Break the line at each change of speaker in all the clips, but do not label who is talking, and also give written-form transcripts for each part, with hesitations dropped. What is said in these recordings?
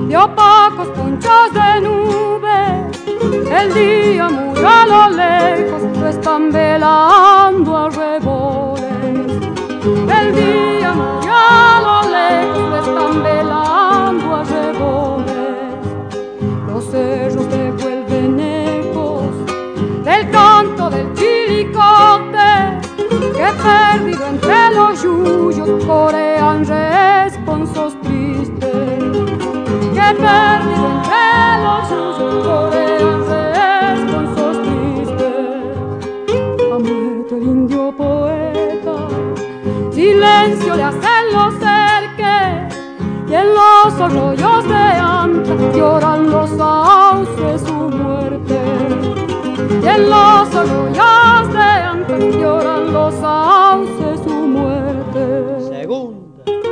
de opacos punchos de nube. El día muy a lo lejos lo están velando a reboles. El día muy a lo lejos lo están velando a reboles. Los cerros devuelven ecos del canto del chilicote, que perdido entre los yuyos corean responsos tristes. Que perdido entre los yuyos corean responsos tristes. Ha muerto el indio poeta, silencio le hacen los cerques, y en los arroyos de Anta lloran los sauces su muerte. Y en los arroyos de Anta lloran los sauces su muerte.
Segunda.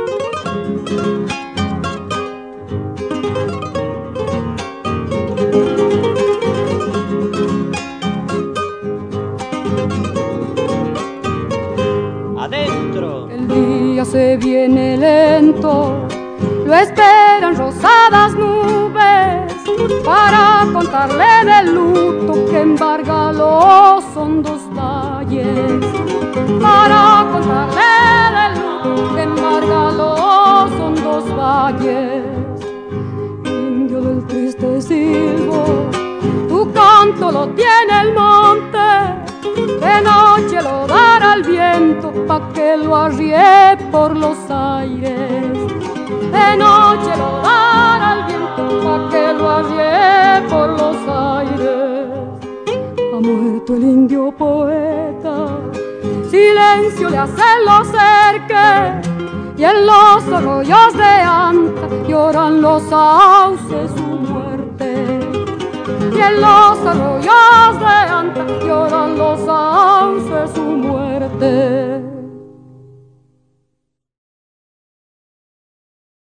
Adentro.
El día se viene lento, lo esperan rosadas nubes para contarle del luto que embarga los hondos valles. Para contarle del luto que embarga los hondos valles. Indio del triste silbo, tu canto lo tiene el monte. De noche lo dará el viento pa' que lo arríe por los aires. De noche lo dará el viento pa' que lo arríe por los aires. Ha muerto el indio poeta, silencio le hacen los cerques, y en los arroyos de Anta lloran los sauces su muerte. Y en los arroyos